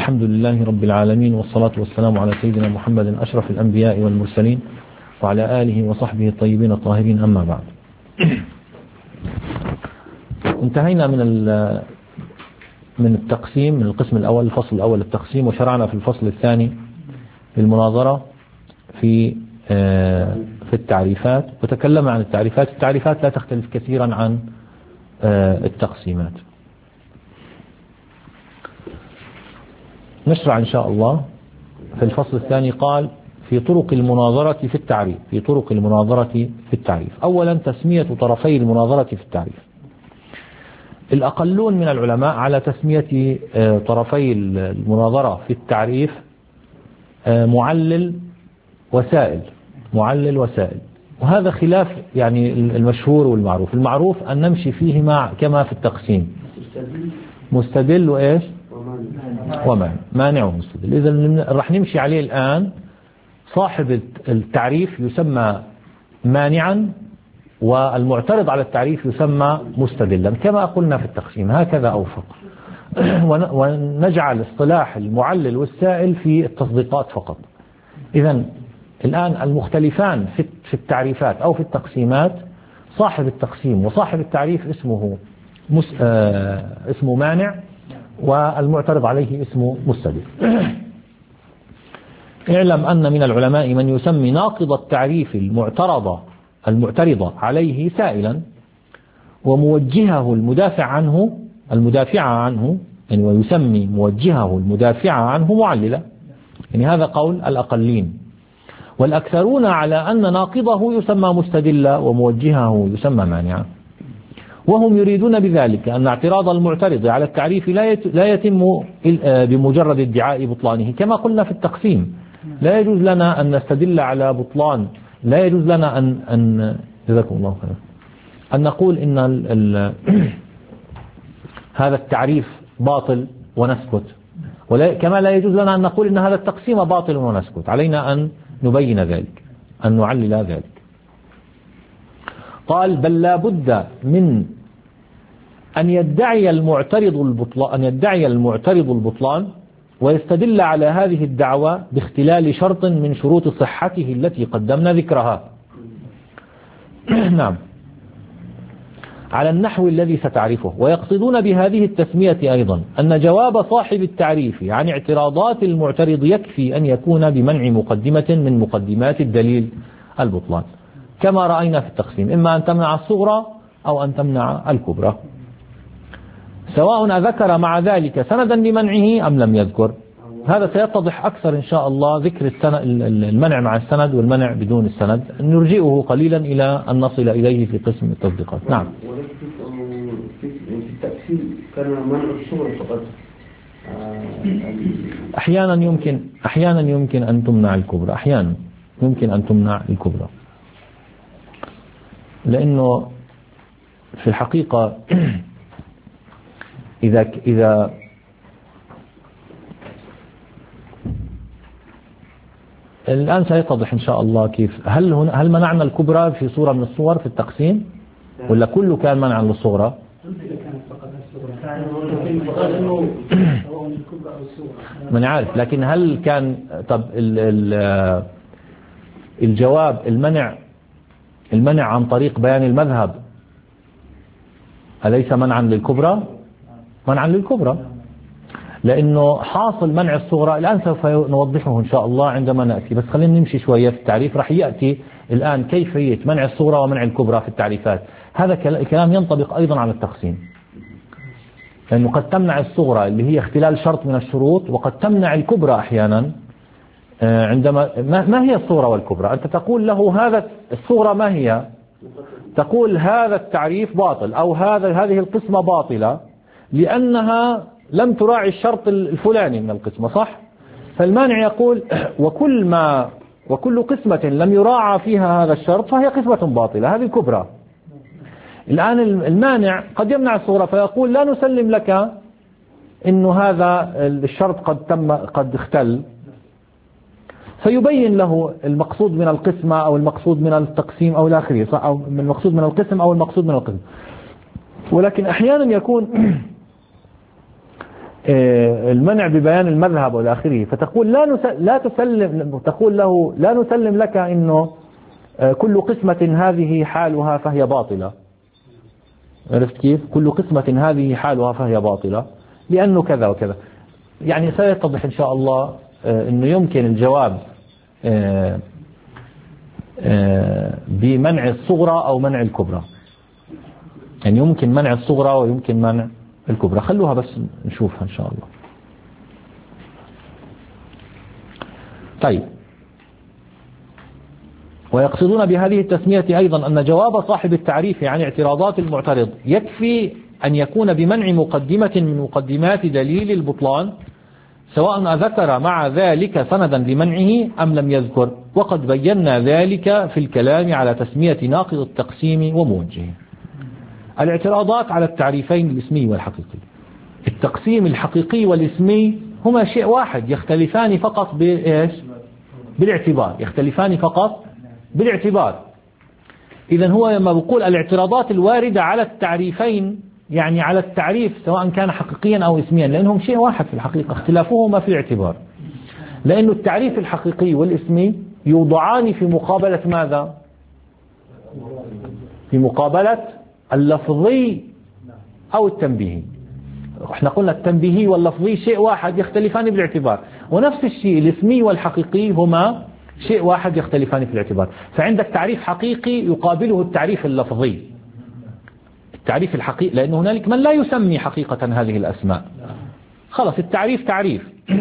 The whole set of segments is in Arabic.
الحمد لله رب العالمين، والصلاة والسلام على سيدنا محمد أشرف الأنبياء والمرسلين وعلى آله وصحبه الطيبين الطاهرين، أما بعد. انتهينا من التقسيم، من القسم الأول، الفصل الأول التقسيم، وشرعنا في الفصل الثاني المناظرة في التعريفات، وتكلم عن التعريفات. التعريفات لا تختلف كثيرا عن التقسيمات. نشرع إن شاء الله في الفصل الثاني. قال في طرق المناظرة في التعريف. في طرق المناظرة في التعريف. أولا تسمية طرفي المناظرة في التعريف. الأقلون من العلماء على تسمية طرفي المناظرة في التعريف معلل وسائل. معلل وسائل، وهذا خلاف يعني المشهور والمعروف. المعروف أن نمشي فيه كما في التقسيم، مستدل وإيش ومانع ومستدل. إذا رح نمشي عليه الآن. صاحب التعريف يسمى مانعا، والمعترض على التعريف يسمى مستدلا، كما قلنا في التقسيم، هكذا أوفق. ونجعل اصطلاح المعلل والسائل في التصديقات فقط. إذا الآن المختلفان في التعريفات أو في التقسيمات، صاحب التقسيم وصاحب التعريف اسمه مانع، والمعترض عليه اسمه مستدل. اعلم أن من العلماء من يسمي ناقض التعريف المعترض عليه سائلا، وموجهه المدافع عنه يعني، ويسمي موجهه المدافع عنه معللا. يعني هذا قول الأقلين. والأكثرون على أن ناقضه يسمى مستدلا وموجهه يسمى مانعا، وهم يريدون بذلك أن اعتراض المعترض على التعريف لا يتم بمجرد ادعاء بطلانه، كما قلنا في التقسيم. لا يجوز لنا أن نستدل على بطلان، لا يجوز لنا أن جزاكم الله خيرا أن نقول إن هذا التعريف باطل ونسكت، كما لا يجوز لنا أن نقول إن هذا التقسيم باطل ونسكت. علينا أن نبين ذلك، أن نعلل ذلك. قال بل لا بد من أن يدعي المعترض البطلان ويستدل على هذه الدعوة باختلال شرط من شروط صحته التي قدمنا ذكرها. نعم، على النحو الذي ستعرفه. ويقصدون بهذه التسمية أيضا أن جواب صاحب التعريف عن اعتراضات المعترض يكفي أن يكون بمنع مقدمة من مقدمات الدليل البطلان، كما رأينا في التقسيم، إما أن تمنع الصغرى أو أن تمنع الكبرى، سواء ذكر مع ذلك سندا لمنعه أم لم يذكر. هذا سيتضح أكثر إن شاء الله، ذكر المنع مع السند والمنع بدون السند، نرجئه قليلا إلى أن نصل إليه في قسم التصديقات. نعم. في التقسيم كان منع الصغرى فقط. أحيانا يمكن أن تمنع الكبرى، أحيانا يمكن أن تمنع الكبرى، لأنه في الحقيقة إذا الآن سيتضح إن شاء الله كيف. هل منعنا الكبرى في صورة من الصور في التقسيم، ولا كله كان منعا للصغرى؟ من عارف، لكن هل كان الجواب المنع عن طريق بيان المذهب أليس منعا للكبرى؟ منعا للكبرى، لأنه حاصل منع الصغرى. الآن سوف نوضحه إن شاء الله عندما نأتي، بس خلينا نمشي شوية في التعريف. رح يأتي الآن كيفية منع الصغرى ومنع الكبرى في التعريفات. هذا الكلام ينطبق أيضا على التقسيم، لأنه قد تمنع الصغرى اللي هي اختلال شرط من الشروط، وقد تمنع الكبرى أحيانا. عندما ما هي الصغرى والكبرى؟ أنت تقول له هذا الصغرى ما هي؟ تقول هذا التعريف باطل، أو هذه القسمة باطلة لأنها لم تراعي الشرط الفلاني من القسمة، صح؟ فالمانع يقول وكل قسمة لم يراعى فيها هذا الشرط فهي قسمة باطلة، هذه الكبرى. الآن المانع قد يمنع الصغرى فيقول لا نسلم لك إنه هذا الشرط قد اختل، فيبين له المقصود من القسمة أو المقصود من التقسيم أو الآخرية، أو المقصود من القسم أو المقصود من القسم. ولكن أحيانا يكون المنع ببيان المذهب والى اخره، فتقول لا تسلم، تقول له لا نسلم لك انه كل قسمة هذه حالها فهي باطلة. عرفت كيف؟ كل قسمة هذه حالها فهي باطلة لأنه كذا وكذا. يعني سيتضح إن شاء الله أنه يمكن الجواب بمنع الصغرى أو منع الكبرى. يعني يمكن منع الصغرى ويمكن منع الكبرى. خلوها بس نشوفها إن شاء الله. طيب، ويقصدون بهذه التسمية أيضا أن جواب صاحب التعريف عن اعتراضات المعترض يكفي أن يكون بمنع مقدمة من مقدمات دليل البطلان، سواء ذكر مع ذلك سندا لمنعه أم لم يذكر، وقد بينا ذلك في الكلام على تسمية ناقض التقسيم وموجهه. الاعتراضات على التعريفين الاسمي والحقيقي. التقسيم الحقيقي والاسمي هما شيء واحد، يختلفان فقط بالاعتبار، يختلفان فقط بالاعتبار. إذن هو لما بقول الاعتراضات الواردة على التعريفين، يعني على التعريف سواء كان حقيقيا أو اسميا، لأنهم شيء واحد في الحقيقة، اختلافهما في الاعتبار. لأن التعريف الحقيقي والاسمي يوضعان في مقابلة ماذا؟ في مقابلة اللفظي أو التنبيهي. احنا قلنا التنبيهي واللفظي شيء واحد يختلفان بالاعتبار، ونفس الشيء الاسمي والحقيقي هما شيء واحد يختلفان في الاعتبار. فعندك تعريف حقيقي يقابله التعريف اللفظي. التعريف الحقيقي، لأن هنالك من لا يسمي حقيقة هذه الأسماء، خلاص التعريف تعريف.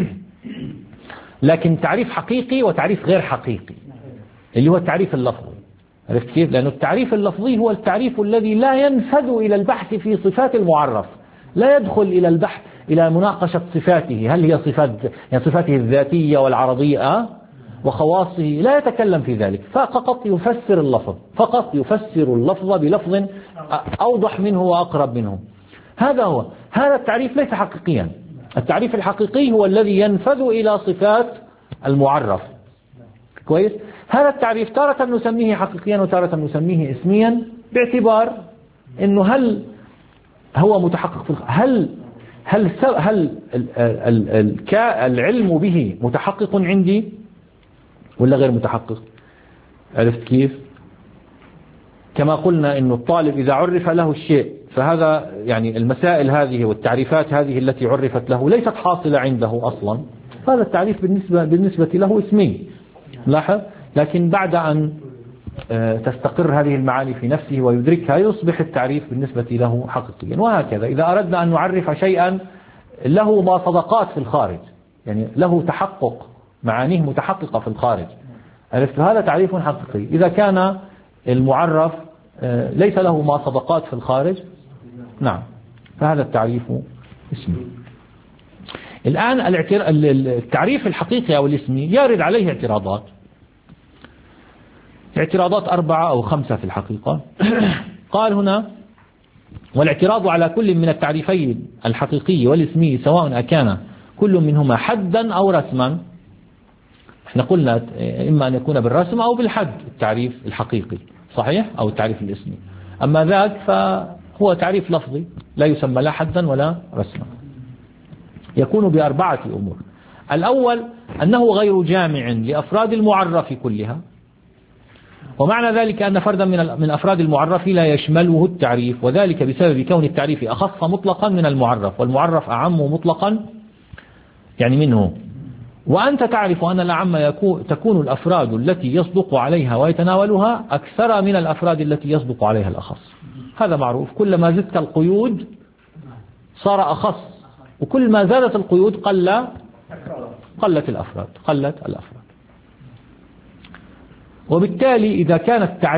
لكن تعريف حقيقي وتعريف غير حقيقي اللي هو التعريف اللفظي. عرفت كيف؟ لأن التعريف اللفظي هو التعريف الذي لا ينفذ إلى البحث في صفات المعرف، لا يدخل إلى البحث إلى مناقشة صفاته، هل هي صفات يعني صفاته الذاتية والعرضية وخواصه، لا يتكلم في ذلك، فقط يفسر اللفظ، فقط يفسر اللفظ بلفظ أوضح منه وأقرب منه. هذا هو، هذا التعريف ليس حقيقيا. التعريف الحقيقي هو الذي ينفذ إلى صفات المعرف. كويس؟ هذا التعريف تارة نسميه حقيقيا وتارة نسميه اسميا، باعتبار انه هل هو متحقق في هل العلم به متحقق عندي ولا غير متحقق؟ عرفت كيف؟ كما قلنا انه الطالب اذا عرف له الشيء، فهذا يعني المسائل هذه والتعريفات هذه التي عرفت له ليست حاصلة عنده اصلا، هذا التعريف بالنسبة له اسمي. لاحظ، لكن بعد أن تستقر هذه المعاني في نفسه ويدركها يصبح التعريف بالنسبة له حقيقيا. وهكذا إذا أردنا أن نعرف شيئا له مصداقات في الخارج، يعني له تحقق، معانيه متحققة في الخارج، عرفت، هذا تعريف حقيقي. إذا كان المعرف ليس له مصداقات في الخارج، نعم، فهذا التعريف اسمي. الآن التعريف الحقيقي أو الاسمي يرد عليه اعتراضات 4 أو 5 في الحقيقة. قال هنا: والاعتراض على كل من التعريفين الحقيقي والاسمي سواء أكان كل منهما حدا أو رسما. احنا قلنا إما أن يكون بالرسم أو بالحد التعريف الحقيقي، صحيح، أو التعريف الاسمي. أما ذاك فهو تعريف لفظي لا يسمى لا حدا ولا رسما. يكون ب4 أمور. الأول أنه غير جامع لأفراد المعرف كلها، ومعنى ذلك أن فردا من أفراد المعرف لا يشمله التعريف، وذلك بسبب كون التعريف أخص مطلقا من المعرف، والمعرف أعم مطلقا يعني منه. وأنت تعرف أن الأعم تكون الأفراد التي يصدق عليها ويتناولها أكثر من الأفراد التي يصدق عليها الأخص. هذا معروف، كلما زدت القيود صار أخص، وكل ما زادت القيود قلت الأفراد. وبالتالي إذا كان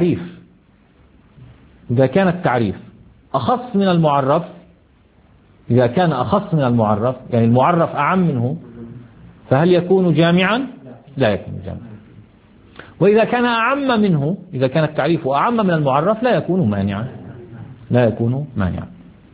التعريف أخص من المعرف، إذا كان أخص من المعرف يعني المعرف أعم منه، فهل يكون جامعا؟ لا يكون جامعا. وإذا كان أعم منه، إذا كان التعريف أعم من المعرف، لا يكون مانعا.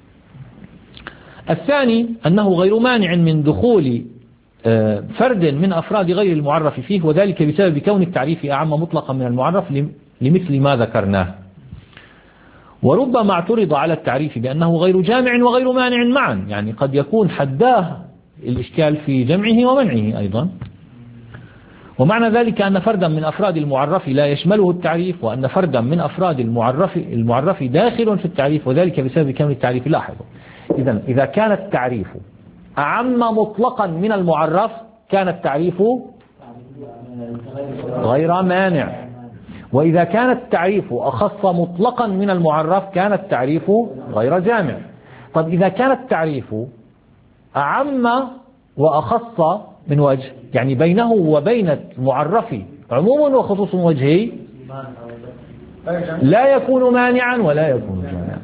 الثاني أنه غير مانع من دخول فرد من أفراد غير المعرف فيه، وذلك بسبب كون التعريف أعم مطلقا من المعرف لمثل ما ذكرناه. وربما اعترض على التعريف بأنه غير جامع وغير مانع معا، يعني قد يكون حداه الإشكال في جمعه ومنعه أيضا. ومعنى ذلك أن فردا من أفراد المعرف لا يشمله التعريف، وأن فردا من أفراد المعرف داخل في التعريف، وذلك بسبب كون التعريف. لاحظوا، إذا كان التعريف أعم مطلقا من المعرف كان التعريف غير مانع، وإذا كان التعريف أخص مطلقا من المعرف كان التعريف غير جامع. طب إذا كان التعريف أعم وأخص من وجه، يعني بينه وبين المعرف عموم وخصوص وجهي، لا يكون مانعا ولا يكون جامعا،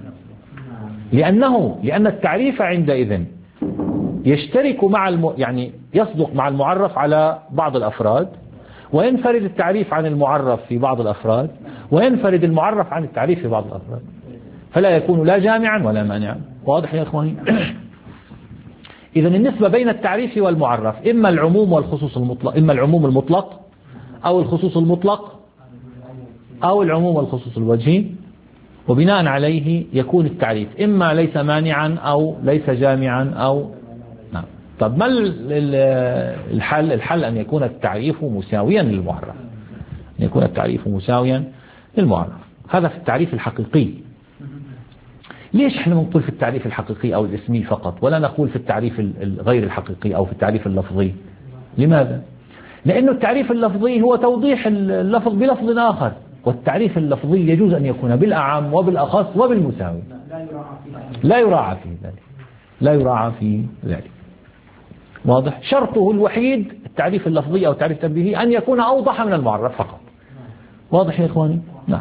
لأن التعريف عندئذ يشترك مع يعني يصدق مع المعرف على بعض الأفراد، وينفرد التعريف عن المعرف في بعض الأفراد، وينفرد المعرف عن التعريف في بعض الأفراد، فلا يكون لا جامعا ولا مانعا. واضح يا إخواني؟ إذن النسبة بين التعريف والمعرف إما العموم والخصوص المطلق، إما العموم المطلق أو الخصوص المطلق أو العموم والخصوص الوجهي، وبناء عليه يكون التعريف إما ليس مانعا أو ليس جامعا أو نعم. طب ما الحل؟ الحل أن يكون التعريف مساويا للمعرف، أن يكون التعريف مساويا للمعرف. هذا في التعريف الحقيقي. ليش احنا نقول في التعريف الحقيقي أو الاسمي فقط ولا نقول في التعريف الغير الحقيقي أو في التعريف اللفظي؟ لماذا؟ لأنه التعريف اللفظي هو توضيح اللفظ بلفظ آخر، والتعريف اللفظي يجوز أن يكون بالأعم وبالأخص وبالمساوي، لا يراعى في ذلك، لا يراعى في ذلك. واضح؟ شرطه الوحيد التعريف اللفظي أو التعريف التنبيهي أن يكون أوضح من المعرف فقط. واضح يا إخواني؟ نعم.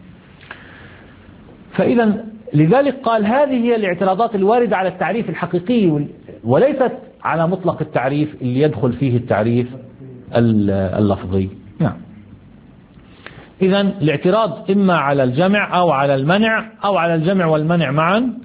فإذا لذلك قال هذه هي الاعتراضات الواردة على التعريف الحقيقي، وليست على مطلق التعريف اللي يدخل فيه التعريف اللفظي. نعم. إذا الاعتراض إما على الجمع أو على المنع أو على الجمع والمنع معا.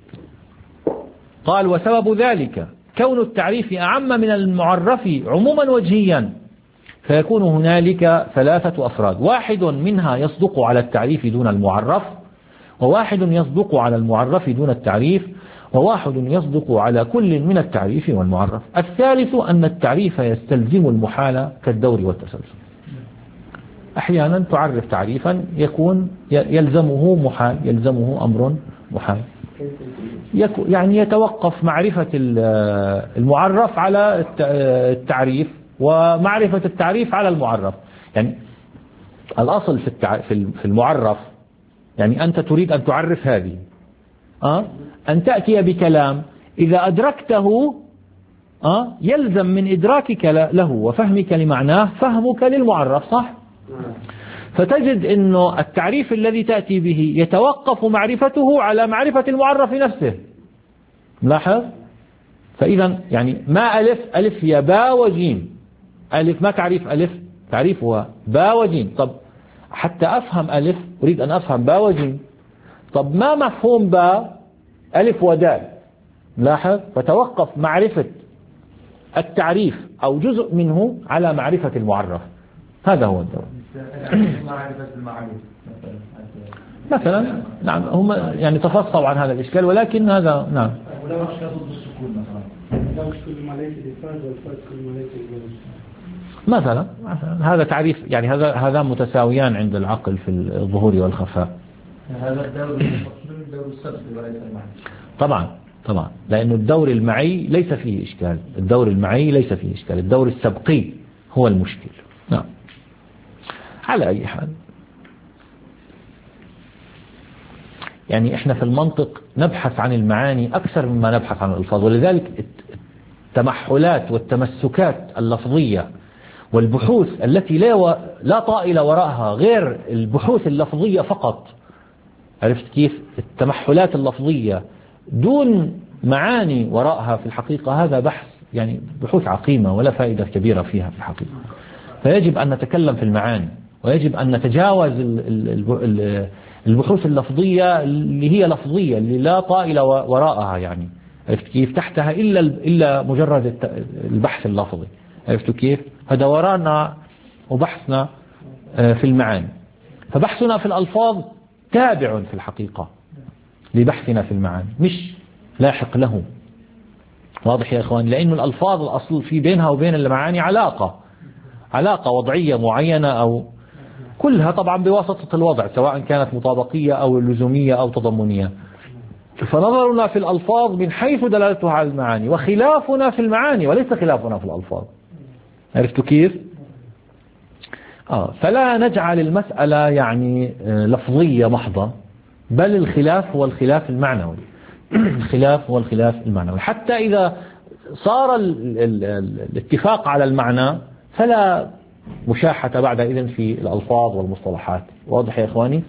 قال وسبب ذلك كون التعريف أعم من المعرف عموما وجهيا، فيكون هنالك ثلاثة أفراد، واحد منها يصدق على التعريف دون المعرف، وواحد يصدق على المعرف دون التعريف، وواحد يصدق على كل من التعريف والمعرف. الثالث أن التعريف يستلزم المحال كالدور والتسلسل. أحيانا تعرف تعريفا يكون يلزمه محال، يلزمه أمر محال، يعني يتوقف معرفة المعرف على التعريف ومعرفة التعريف على المعرف. يعني الأصل في المعرف، يعني أنت تريد أن تعرف هذه أن تأتي بكلام إذا أدركته يلزم من إدراكك له وفهمك لمعناه فهمك للمعرف، صح؟ فتجد أنه التعريف الذي تأتي به يتوقف معرفته على معرفة المعرف نفسه. ملاحظ؟ فإذا يعني ما ألف هي باء وجيم. ألف ما تعريف ألف، تعريفها باء وجيم. طب حتى أفهم ألف أريد أن أفهم باء وجيم. طب ما مفهوم باء؟ ألف ودال. لاحظ؟ فتوقف معرفة التعريف أو جزء منه على معرفة المعرف. هذا هو الدور. مثلا نعم هم يعني تفصلوا عن هذا الإشكال، ولكن هذا نعم. مثلا هذا تعريف، يعني هذا متساويان عند العقل في الظهور والخفاء. هذا الدور السبقي وليس المعنى. طبعا لأن الدور المعي ليس فيه إشكال، الدور المعي ليس فيه إشكال، الدور السبقي هو المشكل. نعم. على أي حال، يعني إحنا في المنطق نبحث عن المعاني أكثر مما نبحث عن الألفاظ، ولذلك التمحلات والتمسكات اللفظية والبحوث التي لا طائل وراءها غير البحوث اللفظية فقط. عرفت كيف؟ التمحلات اللفظية دون معاني وراءها في الحقيقة هذا بحث، يعني بحوث عقيمة ولا فائدة كبيرة فيها في الحقيقة. فيجب أن نتكلم في المعاني، ويجب أن نتجاوز البحوث اللفظية اللي هي لفظية اللي لا طائل وراءها، يعني عرفت كيف؟ تحتها إلا مجرد البحث اللفظي. عرفت كيف؟ فدورنا وبحثنا في المعاني، فبحثنا في الألفاظ تابع في الحقيقة لبحثنا في المعاني، مش لاحق له. واضح يا إخوان؟ لأن الألفاظ الأصل في بينها وبين المعاني علاقة وضعية معينة، أو كلها طبعا بواسطة الوضع، سواء كانت مطابقية أو لزومية أو تضمنية. فنظرنا في الألفاظ من حيث دلالتها على المعاني، وخلافنا في المعاني وليس خلافنا في الألفاظ. عرفتوا كيف؟ فلا نجعل المسألة يعني لفظية محضة، بل الخلاف هو الخلاف المعنوي. الخلاف هو الخلاف المعنوي، حتى إذا صار الاتفاق على المعنى فلا مشاحة بعد إذن في الألفاظ والمصطلحات. واضح يا إخواني؟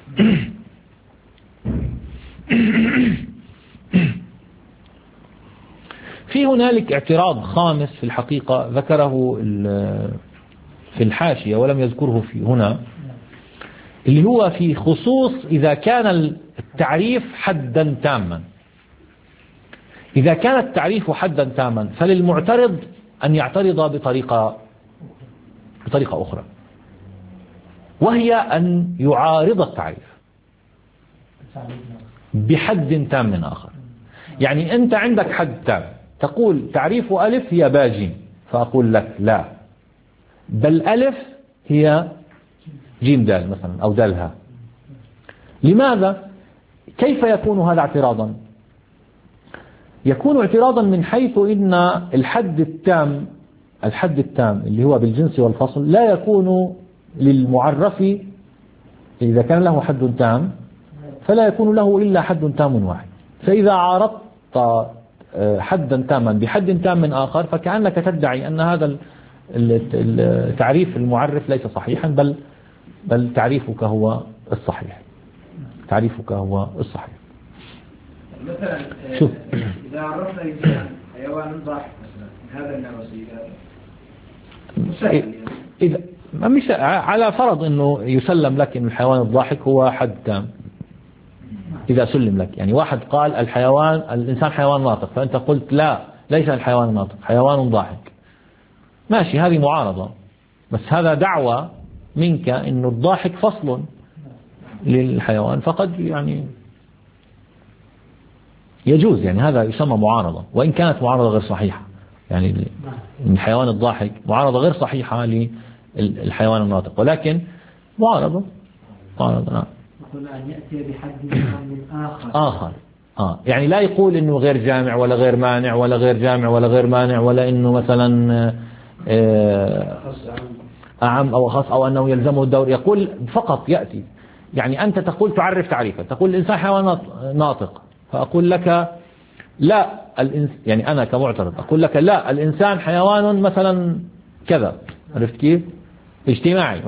في هنالك اعتراض خامس في الحقيقة ذكره في الحاشية ولم يذكره في هنا، اللي هو في خصوص إذا كان التعريف حدا تاما. إذا كان التعريف حدا تاما فللمعترض أن يعترض بطريقة أخرى، وهي أن يعارض التعريف بحد تام آخر. يعني أنت عندك حد تام، تقول تعريف ألف هي باجيم، فأقول لك لا، بل ألف هي جيم دال مثلا أو دالها. لماذا؟ كيف يكون هذا اعتراضا؟ يكون اعتراضا من حيث إن الحد التام اللي هو بالجنس والفصل لا يكون للمعرف، إذا كان له حد تام فلا يكون له إلا حد تام واحد. فإذا عارضت حدا تاما بحد تام آخر فكأنك تدعي أن هذا التعريف المعرف ليس صحيحا، بل تعريفك هو الصحيح. مثلا شوف، إذا عرفنا إنسان حيوان ضاحك مثلا من هذا النوع مسهل، إذا مش على فرض أنه يسلم لك أن الحيوان الضاحك هو حد تام، إذا سلم لك، يعني واحد قال الإنسان حيوان ناطق، فأنت قلت لا، ليس الحيوان ناطق، حيوان ضاحك، ماشي، هذه معارضة، بس هذا دعوة منك أنه الضاحك فصل للحيوان، فقد يعني يجوز، يعني هذا يسمى معارضة، وإن كانت معارضة غير صحيحة. يعني الحيوان الضاحك معارضة غير صحيحة للحيوان الناطق، ولكن معارضة. نعم. يقول أن يأتي بحد من آخر. يعني لا يقول إنه غير جامع ولا غير مانع ولا غير جامع ولا غير مانع، ولا إنه مثلا أعم أو أخص أو أنه يلزمه الدور. يقول فقط يأتي، يعني أنت تقول تعرف تعريفا، تقول الإنسان حيوان ناطق، فأقول لك لا، يعني أنا كمعترض أقول لك لا، الإنسان حيوان مثلا كذا، عرفت كيف؟ اجتماعي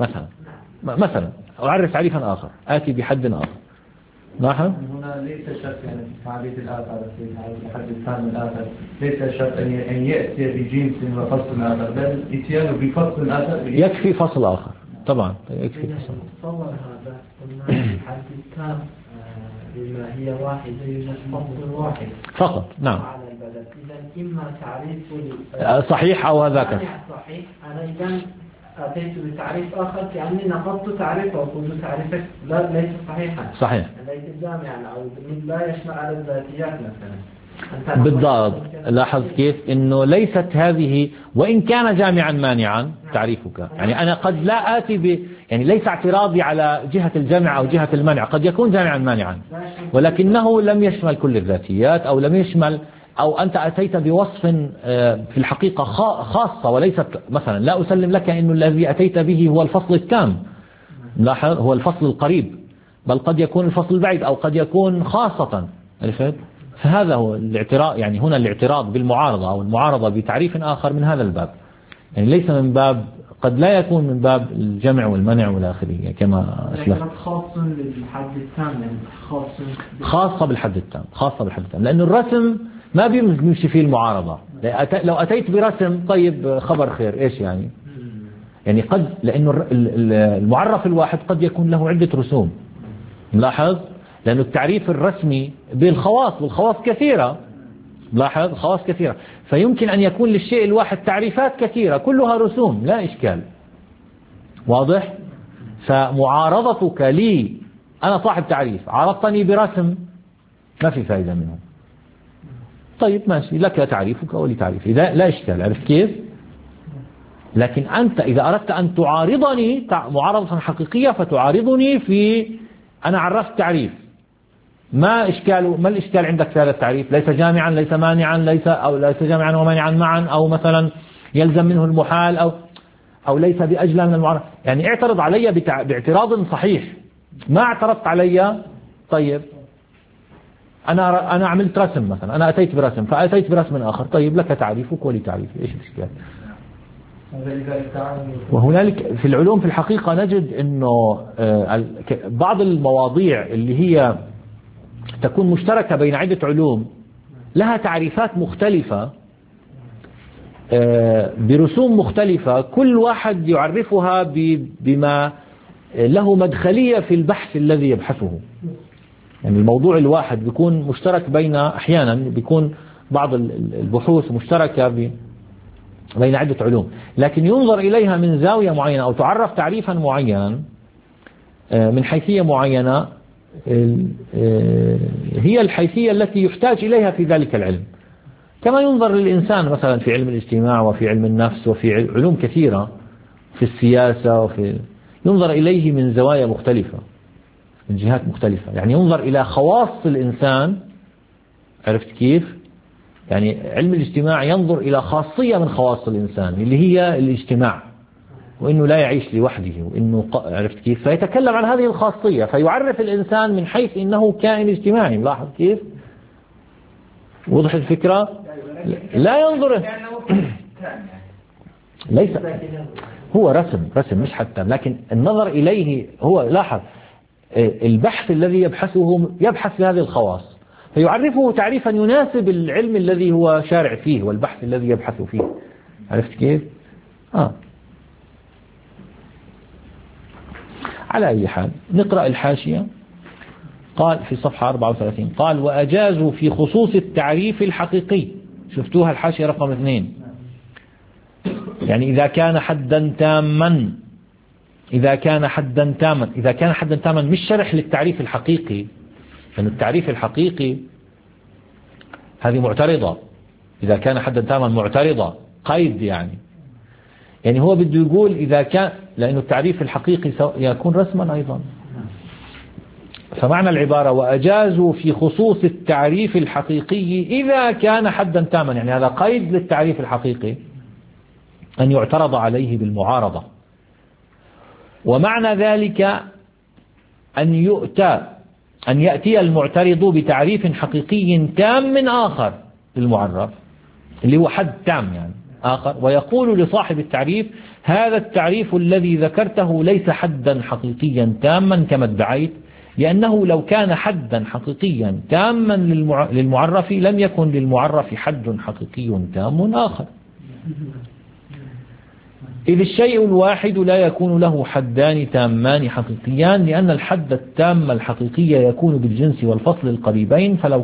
مثلا أعرف تعريفا آخر، آتي بحد آخر. نعم، هنا ليس شرط يعني في تعريف الآخر في الحد الثاني الآخر ليس شرط أن يأتي بجنس وفصل آخر، بل إتيانه بفصل آخر يكفي فصل آخر. طبعا يكفي فصل. تصور هذا قلنا الحد التام بما هي واحدة يوجد فصل واحد فقط. نعم، على البلد. إذا إما تعريف صحيح أو هذاك صحيح، أنا إذا أتيت بتعريف آخر كأني نقضت تعريفه وقلت تعريفك ليس صحيحا، صحيح، ليس جامعا أو لا يشمل على الذاتيات مثلا. بالضبط. لاحظ كيف أنه ليست هذه، وإن كان جامعا مانعا تعريفك، يعني أنا قد لا آتي يعني ليس اعتراضي على جهة الجامع أو جهة المنع، قد يكون جامعا مانعا ولكنه لم يشمل كل الذاتيات، أو لم يشمل، أو أنت أتيت بوصف في الحقيقة خاصة وليست، مثلا لا أسلم لك أنه الذي أتيت به هو الفصل التام، لاحظ، هو الفصل القريب، بل قد يكون الفصل البعيد أو قد يكون خاصة. عرفت؟ فهذا هو الاعتراض، يعني هنا الاعتراض بالمعارضة أو المعارضة بتعريف آخر من هذا الباب، يعني ليس من باب، قد لا يكون من باب الجمع والمنع والى اخره، يعني كما أسلفت. خاص بالحد التام، يعني خاصة بالحد التام، لأن الرسم ما بيمشي فيه المعارضة. لو أتيت برسم طيب خبر خير، إيش يعني قد، لأنه المعرف الواحد قد يكون له عدة رسوم، ملاحظ، لأنه التعريف الرسمي بالخواص، والخواص كثيرة، ملاحظ، خواص كثيرة، فيمكن أن يكون للشيء الواحد تعريفات كثيرة كلها رسوم، لا إشكال. واضح؟ فمعارضتك لي، أنا صاحب تعريف، عرضتني برسم ما في فائدة منه. طيب ماشي، لك تعريفك ولي تعريفي، لا إشكال. عرفت كيف؟ لكن أنت إذا أردت أن تعارضني معارضة حقيقية فتعارضني في أنا عرفت تعريف، ما الإشكال عندك في هذا التعريف؟ ليس جامعا، ليس مانعا، ليس جامعا ومانعا معا، أو مثلا يلزم منه المحال، أو ليس بأجل من المعارضة. يعني اعترض علي باعتراض صحيح. ما اعترضت علي، طيب أنا عملت رسم مثلا، أنا أتيت برسم فأتيت برسم آخر، طيب لك تعريفك ولي تعريفي، إيش الإشكال؟ وهنالك في العلوم في الحقيقة نجد أنه بعض المواضيع اللي هي تكون مشتركة بين عدة علوم لها تعريفات مختلفة برسوم مختلفة، كل واحد يعرفها بما له مدخلية في البحث الذي يبحثه. يعني الموضوع الواحد بيكون مشترك أحيانا بيكون بعض البحوث مشتركة بين عدة علوم، لكن ينظر إليها من زاوية معينة أو تعرف تعريفا معينا من حيثية معينة هي الحيثية التي يحتاج إليها في ذلك العلم. كما ينظر للإنسان مثلا في علم الاجتماع وفي علم النفس وفي علوم كثيرة، في السياسة ينظر إليه من زوايا مختلفة، من جهات مختلفة. يعني ينظر إلى خواص الإنسان. عرفت كيف؟ يعني علم الاجتماع ينظر إلى خاصية من خواص الإنسان اللي هي الاجتماع، وإنه لا يعيش لوحده، وإنه عرفت كيف؟ فيتكلم عن هذه الخاصية، فيعرف الإنسان من حيث إنه كائن اجتماعي. ملاحظ كيف؟ وضح الفكرة؟ لا ينظر ليس هو رسم مش حتى، لكن النظر إليه هو لاحظ البحث الذي يبحث في هذه الخواص، فيعرفه تعريفا يناسب العلم الذي هو شارع فيه والبحث الذي يبحث فيه. عرفت كيف؟ على أي حال نقرأ الحاشية. قال في صفحة 34، قال وأجازوا في خصوص التعريف الحقيقي. شفتوها الحاشية رقم 2. يعني إذا كان حدا تاما، إذا كان حدا تاما مش شرح للتعريف الحقيقي، لأن يعني التعريف الحقيقي هذه معترضة. إذا كان حدا تاما معترضة قيد، يعني هو بده يقول إذا كان، لأنه التعريف الحقيقي يكون رسما أيضا. فمعنى العبارة وأجازوا في خصوص التعريف الحقيقي إذا كان حدا تاما، يعني هذا قيد للتعريف الحقيقي أن يعترض عليه بالمعارضة. ومعنى ذلك أن يأتي المعترض بتعريف حقيقي تام آخر للمعرف اللي هو حد تام آخر، ويقول لصاحب التعريف هذا التعريف الذي ذكرته ليس حدا حقيقيا تاما كما ادعيت، لأنه لو كان حدا حقيقيا تاما للمعرف لم يكن للمعرف حد حقيقي تام آخر، إذ الشيء الواحد لا يكون له حدان تامان حقيقيان، لأن الحد التام الحقيقي يكون بالجنس والفصل القريبين. فلو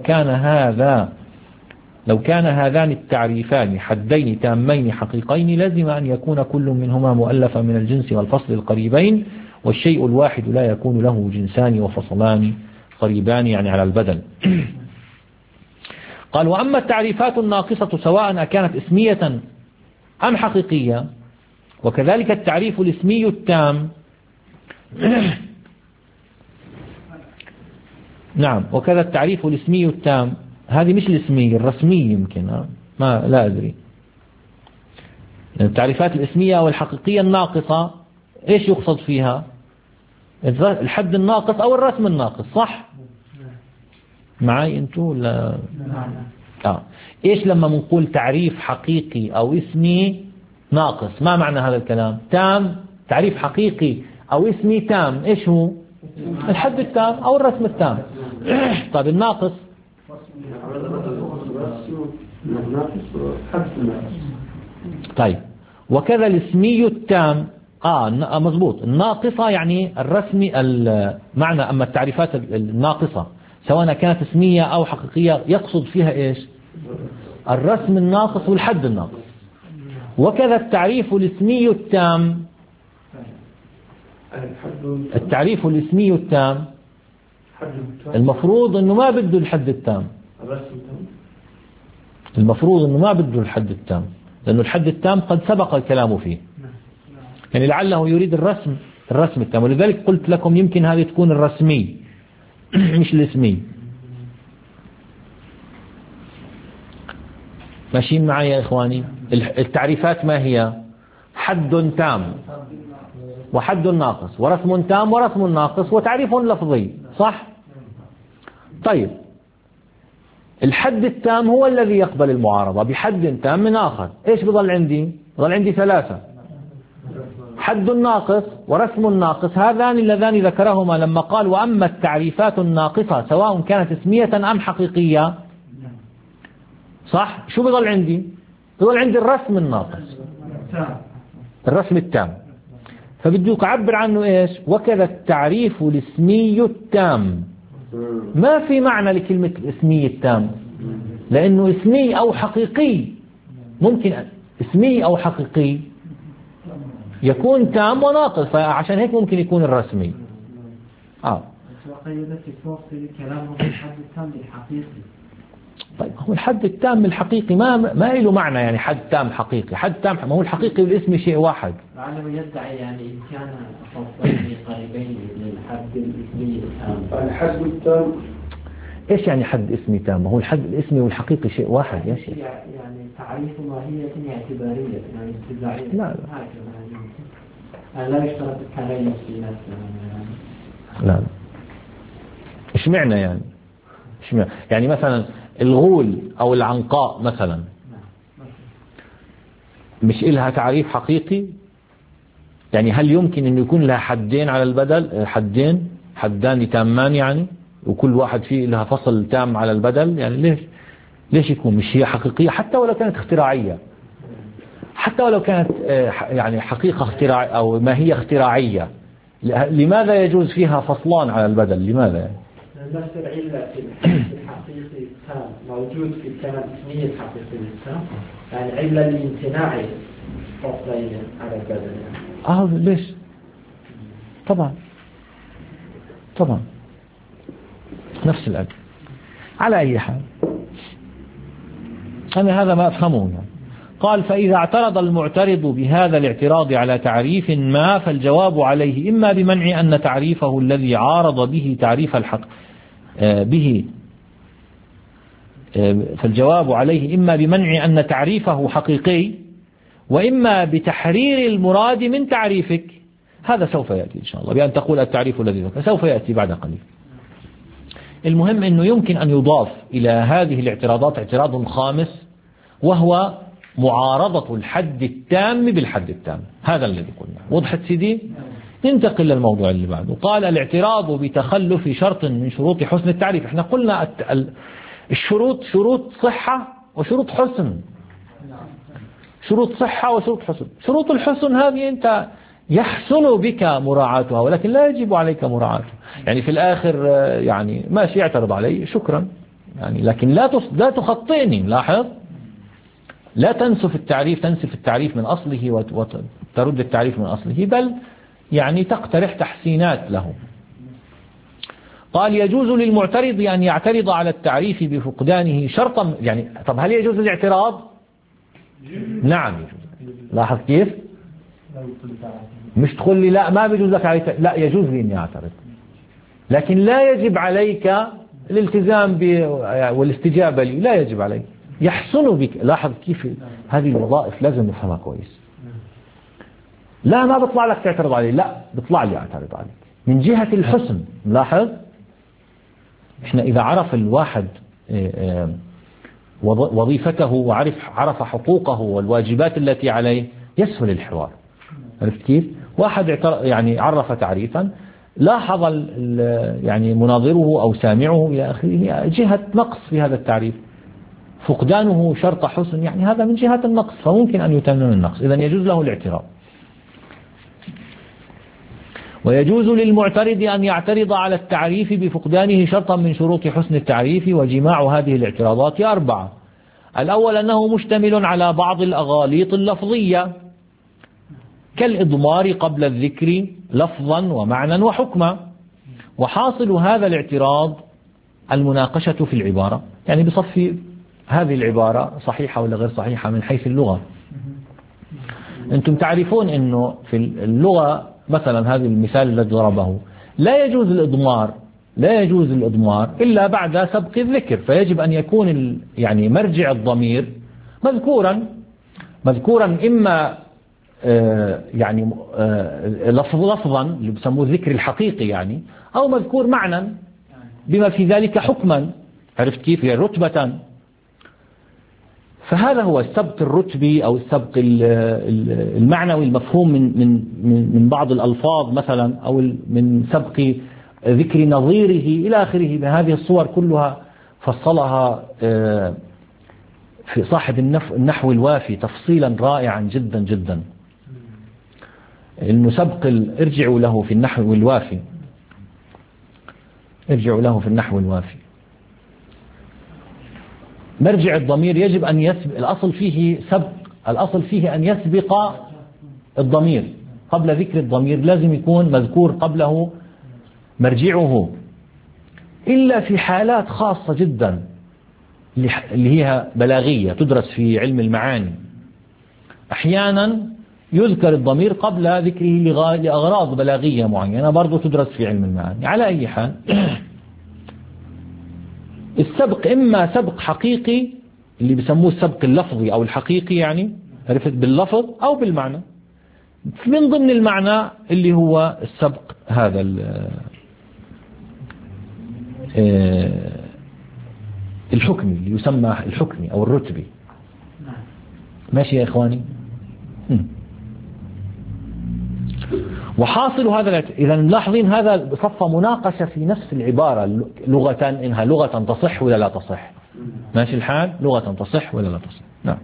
كان هذان التعريفان حدين تامين حقيقين لازم أن يكون كل منهما مؤلفا من الجنس والفصل القريبين، والشيء الواحد لا يكون له جنسان وفصلان قريبان يعني على البدل. قال وأما التعريفات الناقصة سواء كانت اسمية أم حقيقية، وكذلك التعريف الاسمي التام نعم، وكذا التعريف الاسمي التام، هذه مش الاسمي، الرسمي يمكن، لا أدري. التعريفات الاسمية والحقيقية الناقصة إيش يقصد فيها؟ الحد الناقص أو الرسم الناقص، صح؟ معي أنتوا ولا؟ إيش لما منقول تعريف حقيقي أو اسمي ناقص؟ ما معنى هذا الكلام؟ تام، تعريف حقيقي أو اسمي تام، إيش هو؟ الحد التام أو الرسم التام. طيب الناقص؟ طيب وكذا الاسمي التام مضبوط. الناقصة يعني الرسمي المعنى. أما التعريفات الناقصة سواء كانت اسمية أو حقيقية يقصد فيها إيش؟ الرسم الناقص والحد الناقص. وكذا التعريف الاسمي التام، التعريف الاسمي التام المفروض أنه ما بده الحد التام. المفروض أنه ما بده الحد التام، لأنه الحد التام قد سبق الكلام فيه، يعني لعله يريد الرسم التام، ولذلك قلت لكم يمكن هذه تكون الرسمي مش الاسمي. ماشيين معي يا إخواني؟ التعريفات ما هي؟ حد تام وحد ناقص ورسم تام ورسم ناقص وتعريف لفظي، صح؟ طيب الحد التام هو الذي يقبل المعارضة بحد تام من آخر. إيش بضل عندي؟ بضل عندي ثلاثة: حد ناقص ورسم ناقص، هذان اللذان ذكرهما لما قال وأما التعريفات الناقصة سواء كانت اسمية أم حقيقية، صح؟ شو بضل عندي؟ بضل عندي الرسم الناقص، الرسم التام. فبدوك أعبر عنه إيش؟ وكذا التعريف الاسمي التام. ما في معنى لكلمة الاسمي التام، لأنه اسمي أو حقيقي، ممكن اسمي أو حقيقي يكون تام وناقص، فعشان هيك ممكن يكون الرسمي. وقيدت فوق في كلامهم الحد التام الحقيقي. طيب هو الحد التام الحقيقي ما له معنى، يعني حد تام حقيقي، حد تام ما هو الحقيقي والاسمي شيء واحد. لعله يدعي يعني إمكان فصلين قريبين للحد الاسمي التام. الحد التام ايش يعني حد اسمي تام؟ هو الحد الاسمي والحقيقي شيء واحد يا شيخ. يعني تعريف ماهية اعتبارية يعني انتزاعية. لا لا يشترط التغير في نفسه. لا ايش معنى يعني؟ يعني مثلا الغول أو العنقاء مثلا مش إلها تعريف حقيقي؟ يعني هل يمكن أن يكون لها حدين على البدل، حدان تامان يعني، وكل واحد فيه لها فصل تام على البدل؟ يعني ليش يكون مش هي حقيقية حتى ولو كانت اختراعية، حتى ولو كانت يعني حقيقة اختراع أو ما هي اختراعية، لماذا يجوز فيها فصلان على البدل؟ لماذا يعني؟ نفس العلة في الحقيقي التام موجود في الكلام الاسمي الحقيقي التام، يعني علة لامتناع فصلين على البدل يعني. ليش؟ طبعا نفس الأب. على أي حال أنا هذا ما أفهمه يعني. قال فإذا اعترض المعترض بهذا الاعتراض على تعريف ما فالجواب عليه إما بمنع أن تعريفه الذي عارض به تعريف الحق فالجواب عليه إما بمنع أن تعريفه حقيقي وإما بتحرير المراد من تعريفك. هذا سوف يأتي إن شاء الله بأن تقول التعريف الذي ذكر، سوف يأتي بعد قليل. المهم أنه يمكن أن يضاف إلى هذه الاعتراضات اعتراض خامس، وهو معارضة الحد التام بالحد التام. هذا الذي قلنا. وضحت سيدي؟ ننتقل للموضوع اللي بعده. قال الاعتراض بتخلف شرط من شروط حسن التعريف. احنا قلنا الشروط شروط صحة وشروط حسن. شروط صحة وشروط حسن. شروط الحسن هذه أنت يحسن بك مراعاتها ولكن لا يجب عليك مراعاتها. يعني في الآخر يعني ماشي يعترض علي شكرا يعني، لكن لا تخطئني. لاحظ، لا تنسف التعريف من أصله وترد التعريف من أصله، بل يعني تقترح تحسينات له. قال يجوز للمعترض أن يعترض على التعريف بفقدانه شرطا. يعني طب هل يجوز الاعتراض؟ نعم يجوز. لاحظ كيف؟ مش تقول لي لا ما بيجوز لك عليك، لا يجوز لي أني أعترض، لكن لا يجب عليك الالتزام والاستجابة لي، لا يجب عليك، يحسن بك. لاحظ كيف هذه الوظائف لازم نفهمها كويس. لا ما بطلع لك تعترض علي، لا بطلع لي أعترض عليك من جهة الحسن. لاحظ، احنا إذا عرف الواحد وظيفته وعرف حقوقه والواجبات التي عليه يسهل الحوار. عرفت كيف؟ واحد يعني عرف تعريفا، لاحظ يعني مناظره أو سامعه إلى آخره جهة نقص في هذا التعريف، فقدانه شرط حسن، يعني هذا من جهة النقص، فممكن أن يتمم النقص، إذن يجوز له الاعتراض. ويجوز للمعترض أن يعترض على التعريف بفقدانه شرطا من شروط حسن التعريف، وجماع هذه الاعتراضات 4. الأول أنه مشتمل على بعض الأغاليط اللفظية كالإضمار قبل الذكر لفظا ومعنى وحكما، وحاصل هذا الاعتراض المناقشة في العبارة، يعني بصفي هذه العبارة صحيحة ولا غير صحيحة من حيث اللغة. أنتم تعرفون أنه في اللغة مثلا هذا المثال الذي ضربه لا يجوز الإضمار إلا بعد سبق الذكر، فيجب أن يكون يعني مرجع الضمير مذكورا إما يعني لفظا اللي بسموه الذكر الحقيقي يعني، أو مذكور معنى بما في ذلك حكما، عرفت كيف؟ يعني رتبة. فهذا هو السبق الرتبي أو السبق المعنوي المفهوم من بعض الألفاظ مثلا، أو من سبق ذكر نظيره إلى آخره. بهذه الصور كلها فصلها في صاحب النحو الوافي تفصيلا رائعا جدا جدا. المسبق ارجعوا له في النحو الوافي، مرجع الضمير يجب أن يسبق، الأصل فيه أن يسبق الضمير قبل ذكر الضمير، لازم يكون مذكور قبله مرجعه، إلا في حالات خاصة جدا اللي هي بلاغية تدرس في علم المعاني. أحيانا يذكر الضمير قبل ذكره لأغراض بلاغية معينة برضو تدرس في علم المعاني. على أي حال السبق إما سبق حقيقي اللي بسموه السبق اللفظي أو الحقيقي، يعني عرفت باللفظ أو بالمعنى. من ضمن المعنى اللي هو السبق هذا الحكمي اللي يسمى الحكمي أو الرتبي. ماشي يا إخواني؟ وحاصل هذا إذا ملاحظين هذا صف مناقشة في نفس العبارة لغة، إنها لغة تصح ولا لا تصح. ماشي الحال؟ لغة تصح ولا لا تصح. نعم.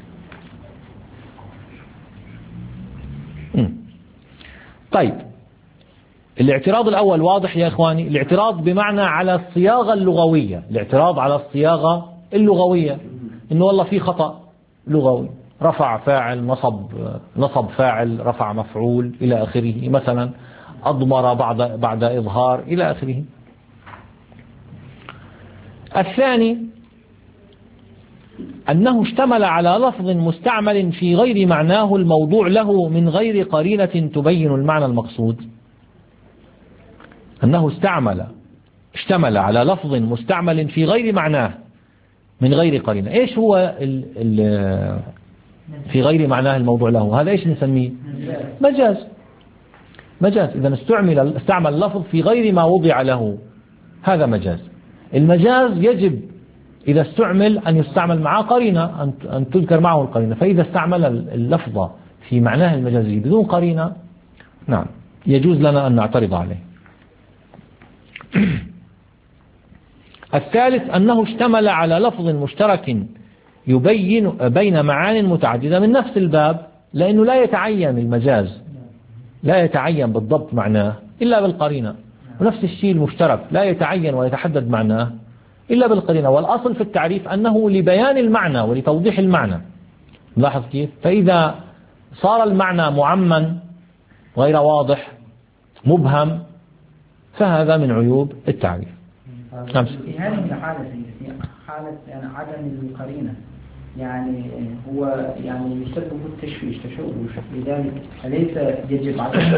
طيب الاعتراض الأول واضح يا إخواني، الاعتراض بمعنى على الصياغة اللغوية، الاعتراض على الصياغة اللغوية، إنه والله في خطأ لغوي، رفع فاعل نصب فاعل رفع مفعول إلى آخره، مثلا أضمر بعد إظهار إلى آخره. الثاني أنه اشتمل على لفظ مستعمل في غير معناه الموضوع له من غير قرينة تبين المعنى المقصود. أنه اشتمل على لفظ مستعمل في غير معناه من غير قرينة. إيش هو في غير معناه الموضوع له؟ هذا إيش نسميه؟ مجاز. إذا استعمل لفظ في غير ما وضع له، هذا مجاز. المجاز يجب إذا استعمل أن يستعمل معه قرينة، أن تذكر معه القرينة. فإذا استعمل اللفظ في معناه المجازي بدون قرينة، نعم يجوز لنا أن نعترض عليه. الثالث أنه اشتمل على لفظ مشترك يبين بين معان متعددة من نفس الباب، لأنه لا يتعين المجاز، لا يتعين بالضبط معناه إلا بالقرينة. ونفس الشيء المشترك لا يتعين ويتحدد معناه إلا بالقرينة. والأصل في التعريف أنه لبيان المعنى ولتوضيح المعنى. لاحظ كيف؟ فإذا صار المعنى معمّا غير واضح مبهم، فهذا من عيوب التعريف. في هذه الحالة حالة يعني عدم القرينة، يعني هو يعني يسبب التشويش لذلك أليس يجب على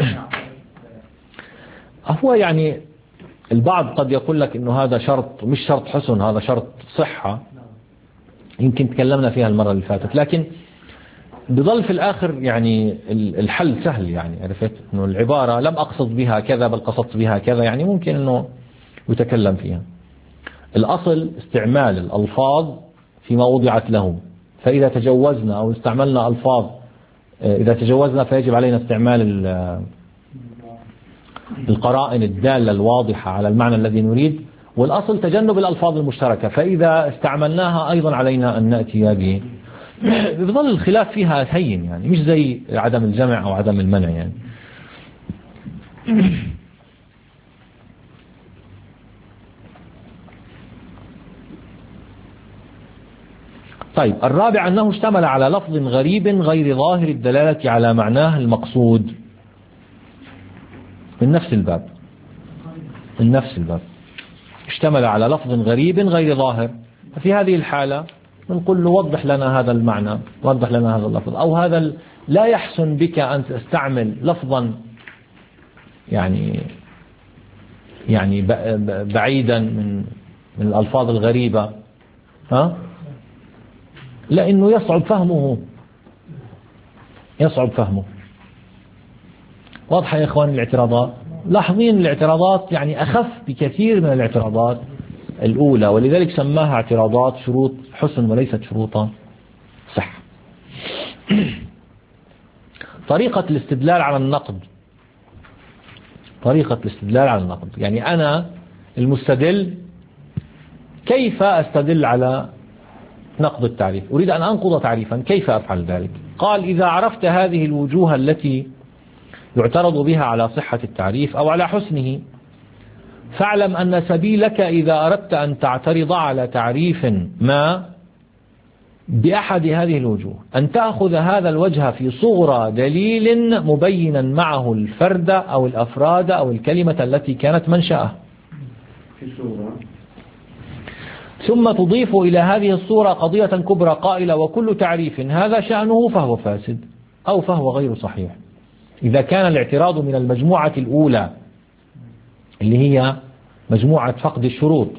هو يعني البعض قد يقول لك إنه هذا شرط، مش شرط حسن، هذا شرط صحة، يمكن تكلمنا فيها المرة اللي فاتت، لكن بظل في الآخر يعني الحل سهل. يعني عرفت إنه العبارة لم أقصد بها كذا بل قصدت بها كذا، يعني ممكن إنه يتكلم فيها. الأصل استعمال الألفاظ فيما وضعت له، فإذا تجوزنا أو استعملنا ألفاظ، إذا تجوزنا فيجب علينا استعمال القرائن الدالة الواضحة على المعنى الذي نريد. والأصل تجنب الألفاظ المشتركة، فإذا استعملناها أيضا علينا أن نأتي به. بظل الخلاف فيها هين، يعني مش زي عدم الجمع أو عدم المنع يعني. طيب الرابع أنه اشتمل على لفظ غريب غير ظاهر الدلالة على معناه المقصود من نفس الباب. من نفس الباب، اشتمل على لفظ غريب غير ظاهر. ففي هذه الحالة نقول له وضح لنا هذا المعنى، وضح لنا هذا اللفظ، أو هذا لا يحسن بك أن تستعمل لفظا يعني بعيدا من الألفاظ الغريبة، لأنه يصعب فهمه. واضحة يا إخوان الاعتراضات؟ لاحظين الاعتراضات يعني أخف بكثير من الاعتراضات الأولى، ولذلك سماها اعتراضات شروط حسن وليست شروطا صح. طريقة الاستدلال على النقد، يعني أنا المستدل كيف أستدل على نقد التعريف؟ أريد أن أنقض تعريفا، كيف أفعل ذلك؟ قال إذا عرفت هذه الوجوه التي يعترض بها على صحة التعريف أو على حسنه، فاعلم أن سبيلك إذا أردت أن تعترض على تعريف ما بأحد هذه الوجوه أن تأخذ هذا الوجه في صغرى دليل مبينا معه الفرد أو الأفراد أو الكلمة التي كانت منشأه، ثم تضيف إلى هذه الصورة قضية كبرى قائلة وكل تعريف هذا شأنه فهو فاسد أو فهو غير صحيح. إذا كان الاعتراض من المجموعة الأولى اللي هي مجموعة فقد الشروط،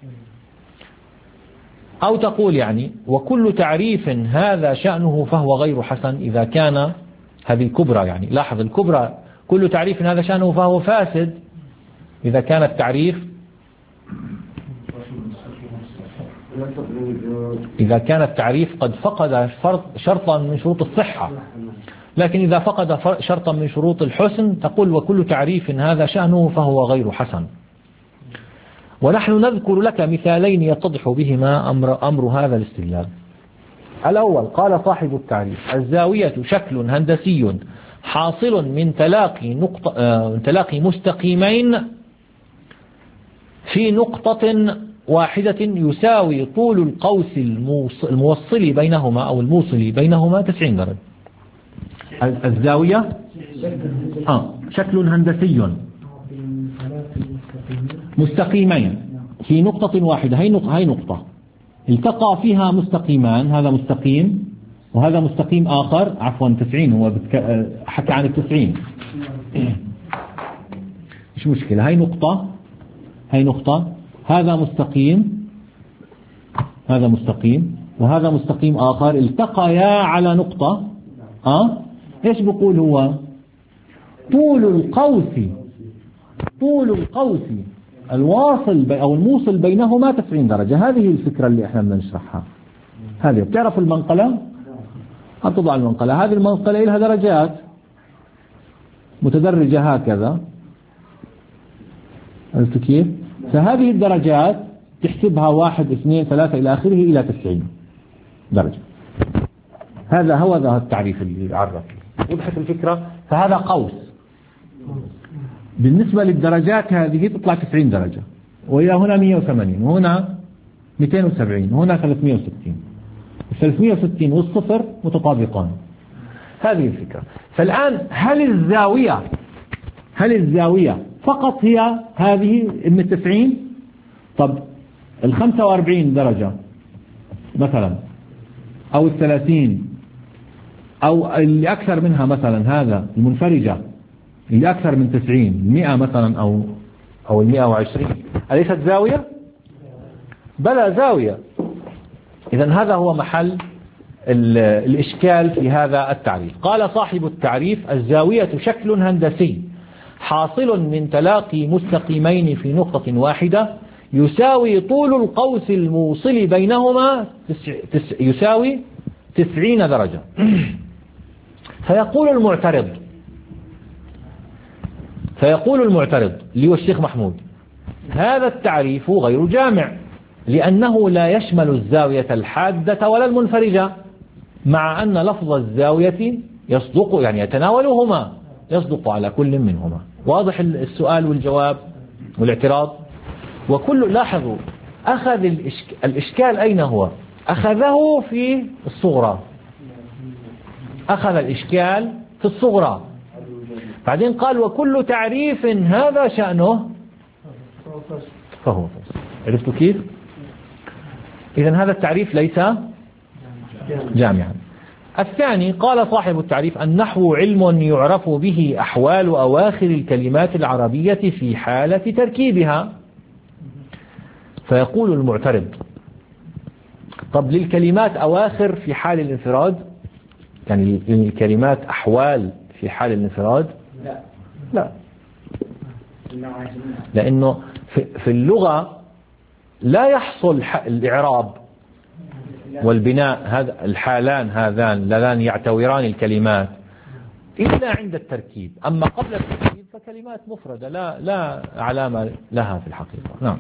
أو تقول يعني وكل تعريف هذا شأنه فهو غير حسن إذا كان هذه الكبرى، يعني لاحظ الكبرى كل تعريف هذا شأنه فهو فاسد إذا كان التعريف قد فقد شرطا من شروط الصحة، لكن إذا فقد شرطا من شروط الحسن تقول وكل تعريف هذا شأنه فهو غير حسن. ونحن نذكر لك مثالين يتضح بهما أمر هذا الاستدلال. الأول قال صاحب التعريف الزاوية شكل هندسي حاصل من تلاقي مستقيمين في نقطة واحدة يساوي طول القوس الموصل بينهما أو الموصل بينهما 90 درجة. الزاوية شكل هندسي مستقيمين في نقطة واحدة، هي نقطة التقى فيها مستقيمان، هذا مستقيم وهذا مستقيم آخر، عفوا 90 هو حكى عن 90 مش مشكلة، هي نقطة هذا مستقيم وهذا مستقيم آخر التقيا على نقطة. ايش بقول هو؟ طول القوس الواصل أو الموصل بينهما 90 درجة. هذه الفكرة اللي احنا بدنا نشرحها. هذه بتعرف المنقلة؟ هتضع المنقلة، هذه المنقلة لها درجات متدرجة هكذا، عرفت كيف؟ فهذه الدرجات تحسبها 1 2 3 إلى آخره إلى 90 درجة. هذا هو التعريف اللي عرف. وضحت الفكرة؟ فهذا قوس بالنسبة للدرجات هذه تطلع 90 درجة، وإلى هنا 180 وهنا 270 وهنا 360. 360 والصفر متطابقان. هذه الفكرة. فالآن هل الزاوية فقط هي هذه من 90؟ طب 45 درجة مثلا أو 30 أو اللي أكثر منها مثلا، هذا المنفرجة اللي أكثر من 90 100 مثلا أو 120 أليست زاوية؟ بلى زاوية. إذن هذا هو محل الإشكال في هذا التعريف. قال صاحب التعريف الزاوية شكل هندسي حاصل من تلاقي مستقيمين في نقطة واحدة يساوي طول القوس الموصل بينهما يساوي 90 درجة. فيقول المعترض اللي هو الشيخ محمود هذا التعريف غير جامع، لأنه لا يشمل الزاوية الحادة ولا المنفرجة، مع أن لفظ الزاوية يصدق يعني يتناولهما، يصدق على كل منهما. واضح السؤال والجواب والاعتراض؟ وكل لاحظوا أخذ الإشكال أين هو؟ أخذه في الصغرى، أخذ الإشكال في الصغرى، بعدين قال وكل تعريف هذا شأنه فهو فصل. عرفتوا كيف؟ إذن هذا التعريف ليس جامعا. الثاني قال صاحب التعريف: النحو علم يعرف به أحوال أواخر الكلمات العربية في حالة تركيبها. فيقول المعترض: طب للكلمات أواخر في حال الانفراد؟ يعني الكلمات أحوال في حال الانفراد؟ لا، لأنه في اللغة لا يحصل الإعراب والبناء، هذا الحالان هذان اللذان يعتوران الكلمات إلا عند التركيب. أما قبل التركيب فكلمات مفردة لا علامة لها في الحقيقة. نعم.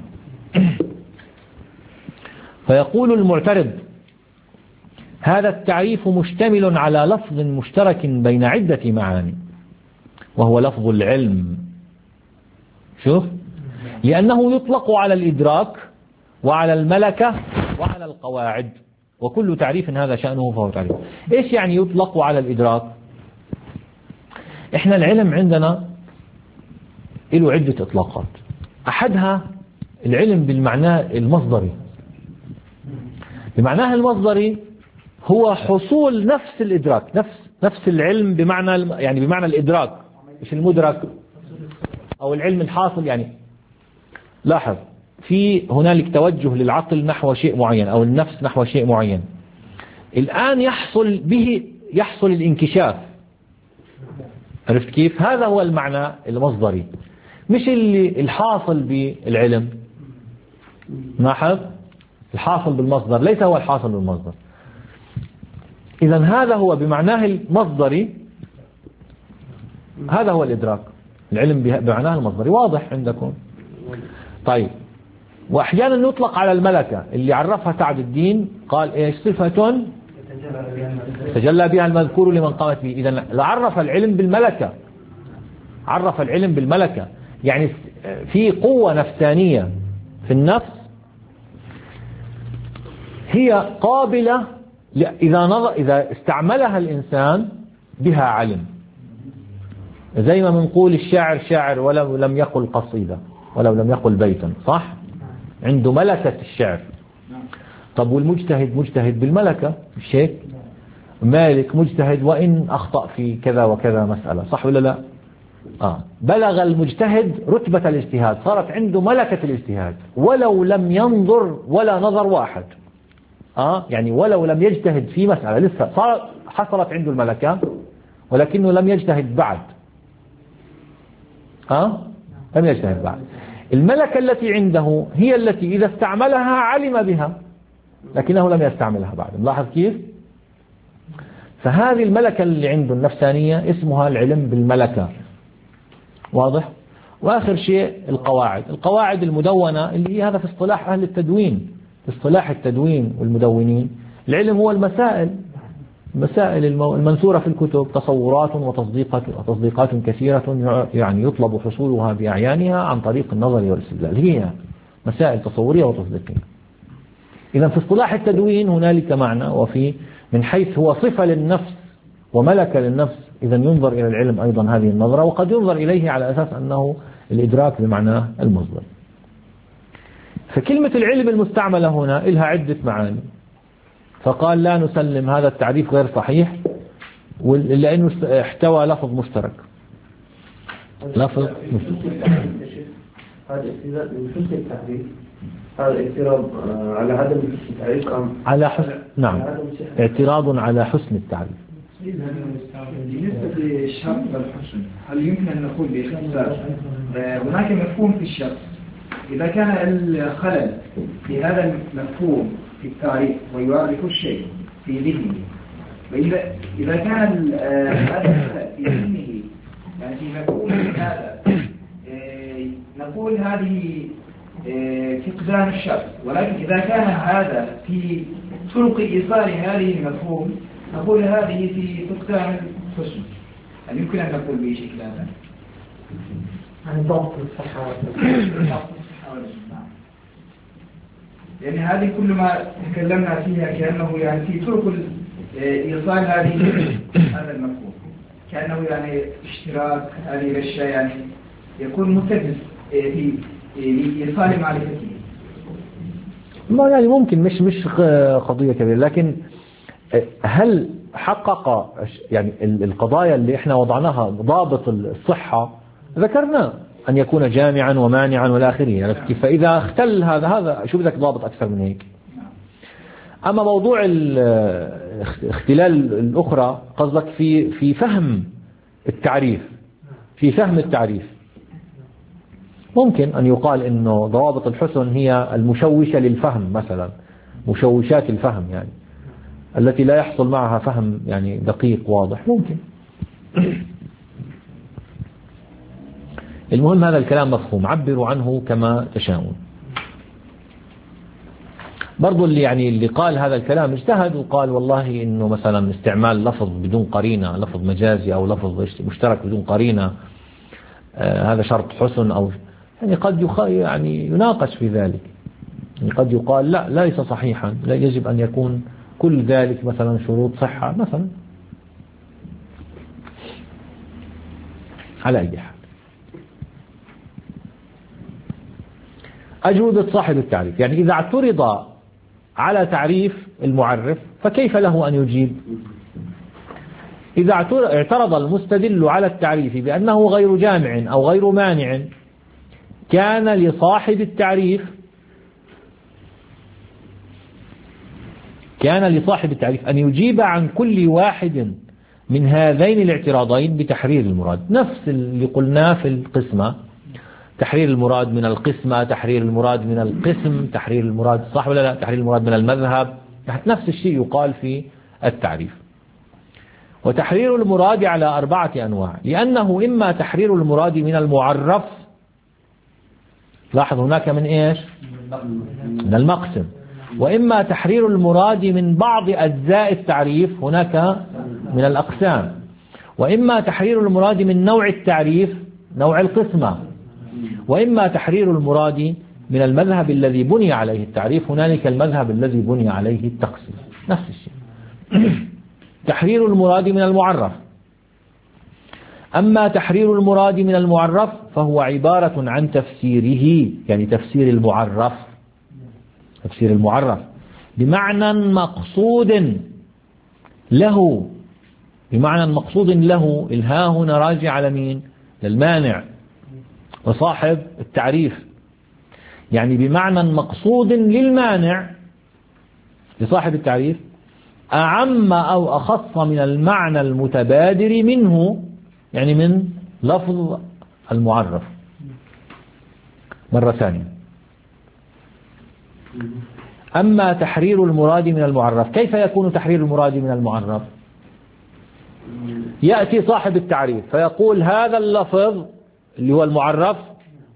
فيقول المعترض: هذا التعريف مشتمل على لفظ مشترك بين عدة معاني، وهو لفظ العلم. شوف، لأنه يطلق على الإدراك وعلى الملكة وعلى القواعد، وكل تعريف هذا شأنه فهو تعريف. إيش يعني يطلق على الإدراك؟ إحنا العلم عندنا له عدة إطلاقات. أحدها العلم بالمعنى المصدري. بمعناه المصدري هو حصول نفس الإدراك، نفس العلم بمعنى، يعني بمعنى الإدراك، مش المدرك أو العلم الحاصل. يعني لاحظ، في هنالك توجه للعقل نحو شيء معين أو النفس نحو شيء معين، الآن يحصل الانكشاف. عرفت كيف؟ هذا هو المعنى المصدري، مش الحاصل بالعلم. لاحظ، الحاصل بالمصدر ليس هو الحاصل بالمصدر. إذن هذا هو بمعناه المصدري، هذا هو الإدراك، العلم بمعناه المصدري. واضح عندكم؟ طيب، وأحيانا يطلق على الملكة اللي عرفها سعد الدين، قال إيش؟ صفة تجلى بها المذكور لمن قامت به. إذن عرف العلم بالملكة، عرف العلم بالملكة، يعني في قوة نفسانية في النفس هي قابلة إذا استعملها الإنسان بها علم. زي ما بنقول الشاعر شاعر ولو لم يقل قصيدة، ولو لم يقل بيتا، صح؟ عنده ملكة الشعر. طب والمجتهد مجتهد بالملكة، مش هيك؟ مالك مجتهد وإن أخطأ في كذا وكذا مسألة، صح ولا لا؟ بلغ المجتهد رتبة الاجتهاد، صارت عنده ملكة الاجتهاد ولو لم ينظر ولا نظر واحد. يعني ولو لم يجتهد في مسألة، لسه حصلت عنده الملكة ولكنه لم يجتهد بعد. لم يجتهد بعد. الملكة التي عنده هي التي إذا استعملها علم بها، لكنه لم يستعملها بعد. ملاحظ كيف؟ فهذه الملكة اللي عنده النفسانية اسمها العلم بالملكة. واضح؟ وآخر شيء القواعد المدونة، اللي هي هذا في اصطلاح أهل التدوين، في اصطلاح التدوين والمدونين. العلم هو المسائل المنثورة في الكتب، تصورات وتصديقات كثيرة، يعني يطلب حصولها بأعيانها عن طريق النظر والاستدلال. هي مسائل تصورية وتصديقية. إذا في اصطلاح التدوين هنالك معنى، وفي من حيث هو صفة للنفس وملكة للنفس، إذا ينظر إلى العلم أيضا هذه النظرة، وقد ينظر إليه على أساس أنه الإدراك بمعناه المصدر. فكلمة العلم المستعملة هنا لها عدة معاني، فقال لا نسلم، هذا التعريف غير صحيح لأنه احتوى لفظ مشترك. هذا اعتراض من حسن التعريف، هذا اعتراض على عدم حسن التعريف، على حسن، نعم، اعتراض على حسن التعريف. بالنسبة للشرط والحسن، هل يمكن أن نقول باختصار هناك مفهوم في الشرط، إذا كان الخلل في هذا المفهوم في التعريف ويعرف الشيء في ذهنه، وإذا كان هذا الخلل في ذهنه يعني في مفهوم هذا، نقول هذه فقدان الشرط. ولكن إذا كان هذا في طرق إيصال هذه المفهوم، نقول هذه في فقدان الحسن. هل يمكن أن نقول بشكل هذا؟ عن ضبط الصحة يعني هذه كل ما تكلمنا فيها كأنه يعني في طرق إيصال هذا المفهوم، كأنه يعني اشتراك هذه الأشياء، يعني يكون متفق في لإيصال معرفته. ما يعني ممكن مش قضية كبيرة، لكن هل حقق يعني القضايا اللي احنا وضعناها ضابط الصحة ذكرنا أن يكون جامعا ومانعا والآخرين، عرفت كيف؟ فإذا اختل هذا شو بدك ضابط أكثر من هيك. أما موضوع الاختلال الأخرى قصدك في فهم التعريف، في فهم التعريف ممكن أن يقال إنه ضوابط الحسن هي المشوشة للفهم مثلا، مشوشات الفهم يعني التي لا يحصل معها فهم يعني دقيق واضح، ممكن. المهم هذا الكلام مفهوم، عبروا عنه كما تشاءون. برضو اللي قال هذا الكلام اجتهد وقال والله إنه مثلا استعمال لفظ بدون قرينة، لفظ مجازي أو لفظ مشترك بدون قرينة، هذا شرط حسن، أو يعني قد يعني يناقش في ذلك، يعني قد يقال لا ليس صحيحا، لا يجب أن يكون كل ذلك مثلا شروط صحة مثلا. على أي حال أجوبة صاحب التعريف، يعني إذا اعترض على تعريف المعرف فكيف له أن يجيب؟ إذا اعترض المستدل على التعريف بأنه غير جامع أو غير مانع، كان لصاحب التعريف أن يجيب عن كل واحد من هذين الاعتراضين بتحرير المراد، نفس اللي قلناه في القسمة، تحرير المراد من القسمة، تحرير المراد من القسم، تحرير المراد صح ولا لا، تحرير المراد من المذهب، نفس الشيء يقال في التعريف. وتحرير المراد على 4 أنواع، لأنه إما تحرير المراد من المعرف، لاحظ هناك من إيش؟ من المقسم، وإما تحرير المراد من بعض أجزاء التعريف، هناك من الأقسام، وإما تحرير المراد من نوع التعريف، نوع القسمة، وإما تحرير المراد من المذهب الذي بني عليه التعريف، هنالك المذهب الذي بني عليه التقسيم، نفس الشيء. تحرير المراد من المعرف. أما تحرير المراد من المعرف فهو عبارة عن تفسيره، يعني تفسير المعرف بمعنى مقصود له، الها هنا راجع على مين؟ للمانع وصاحب التعريف، يعني بمعنى مقصود للمانع لصاحب التعريف، أعم أو أخص من المعنى المتبادر منه، يعني من لفظ المعرف. مرة ثانية، أما تحرير المراد من المعرف، كيف يكون تحرير المراد من المعرف؟ يأتي صاحب التعريف فيقول هذا اللفظ اللي هو المعرف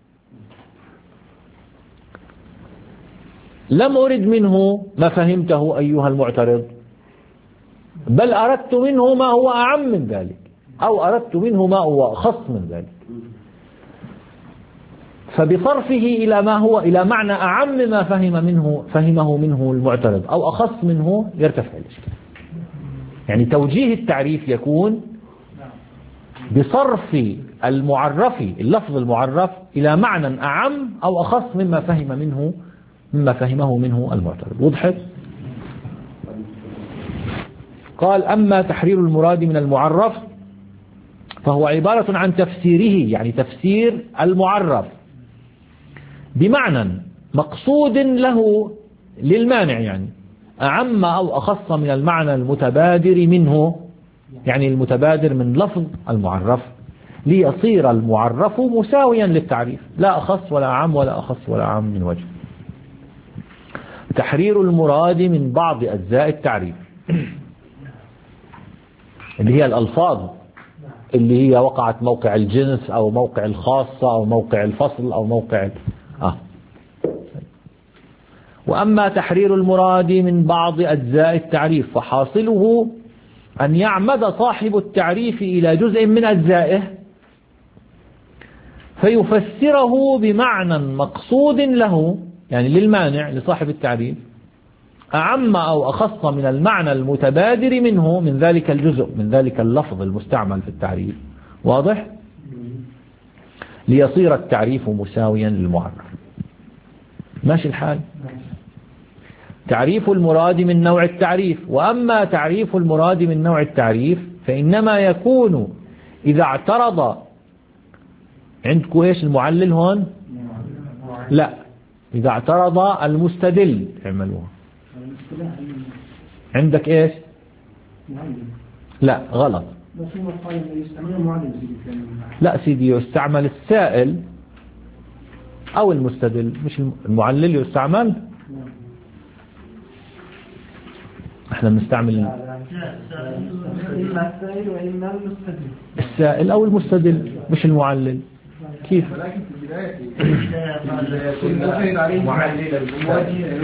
لم أرد منه ما فهمته أيها المعترض، بل أردت منه ما هو أعم من ذلك، أو أردت منه ما هو أخص من ذلك. فبصرفه إلى معنى أعم ما فهمه منه المعترض أو أخص منه يرتفع الإشكال. يعني توجيه التعريف يكون بصرف اللفظ المعرف إلى معنى أعم أو أخص مما فهمه منه المعترض. وضحت؟ قال أما تحرير المراد من المعرف فهو عبارة عن تفسيره، يعني تفسير المعرف بمعنى مقصود له للمانع، يعني أعم أو أخص من المعنى المتبادر منه، يعني المتبادر من لفظ المعرف، ليصير المعرف مساويا للتعريف، لا أخص ولا أعم ولا أخص ولا أعم من وجه. تحرير المراد من بعض أجزاء التعريف اللي هي الألفاظ اللي هي وقعت موقع الجنس أو موقع الخاصة أو موقع الفصل أو موقع وأما تحرير المراد من بعض أجزاء التعريف فحاصله أن يعمد صاحب التعريف إلى جزء من أجزائه فيفسره بمعنى مقصود له، يعني للمانع لصاحب التعريف، أعم أو أخص من المعنى المتبادر منه، من ذلك الجزء، من ذلك اللفظ المستعمل في التعريف. واضح؟ ليصير التعريف مساويا للمعرف. ماشي الحال. تعريف المراد من نوع التعريف. وأما تعريف المراد من نوع التعريف فإنما يكون إذا اعترض عندكم إيش المعلل هون؟ لا، إذا اعترض المستدل اعملوها. عندك إيش؟ لا غلط. لا سيدي، يستعمل السائل أو المستدل، مش المعلل يستعمل. احنا بنستعمل السائل أو المستدل مش المعلل. كيف؟ ولكن في البداية معلل المواجهة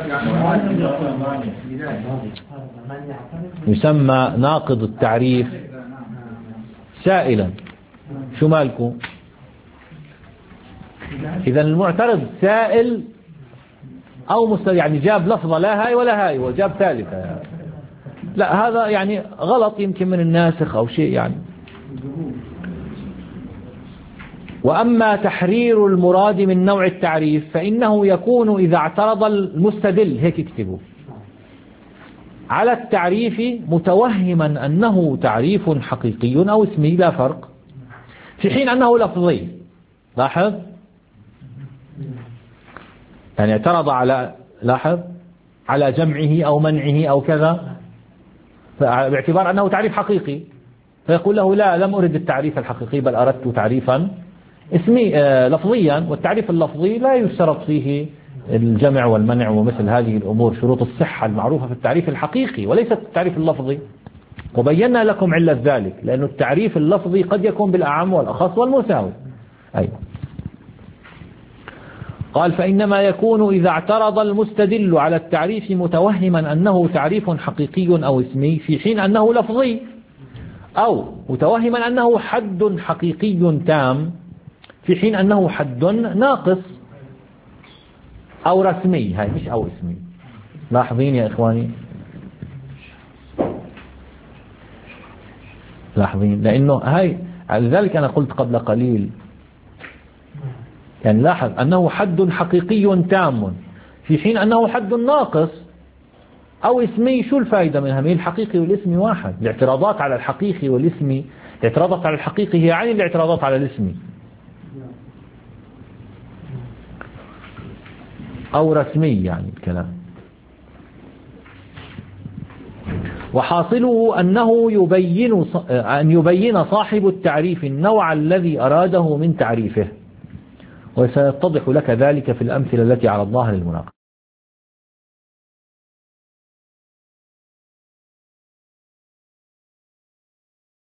يسمى ناقض التعريف سائلا. شو مالكم؟ إذا المعترض سائل أو مستدل، يعني جاب لفظة لا هاي ولا هاي وجاب ثالثة يعني. لا هذا يعني غلط يمكن من الناسخ أو شيء يعني. وأما تحرير المراد من نوع التعريف فإنه يكون إذا اعترض المستدل، هيك اكتبوا، على التعريف متوهما أنه تعريف حقيقي أو اسمي لا فرق، في حين أنه لفظي. لاحظ يعني اعترض على، لاحظ، على جمعه أو منعه أو كذا باعتبار أنه تعريف حقيقي، فيقول له لا، لم أرد التعريف الحقيقي بل أردت تعريفا اسمي لفظيا. والتعريف اللفظي لا يشترط فيه الجمع والمنع ومثل هذه الأمور، شروط الصحة المعروفة في التعريف الحقيقي وليست التعريف اللفظي. وبينا لكم علة ذلك، لأن التعريف اللفظي قد يكون بالأعم والأخص والمساوي. أيوة. قال فإنما يكون إذا اعترض المستدل على التعريف متوهما أنه تعريف حقيقي أو اسمي، في حين أنه لفظي، أو متوهما أنه حد حقيقي تام في حين أنه حد ناقص، أو رسمي. هاي مش أو اسمي. لاحظين يا إخواني؟ لاحظين؟ لأنه هاي، لذلك أنا قلت قبل قليل يعني لاحظ أنه حد حقيقي تام في حين أنه حد ناقص أو اسمي. شو الفائدة منها؟ من الحقيقي والاسمي واحد. الاعتراضات على الحقيقي والاسمي، الاعتراضات على الحقيقي هي عن الاعتراضات على الاسمي. أو رسمي يعني الكلام. وحاصله أنه يبين صاحب التعريف النوع الذي أراده من تعريفه، وسيتضح لك ذلك في الأمثلة التي عرضناها للمناقشة.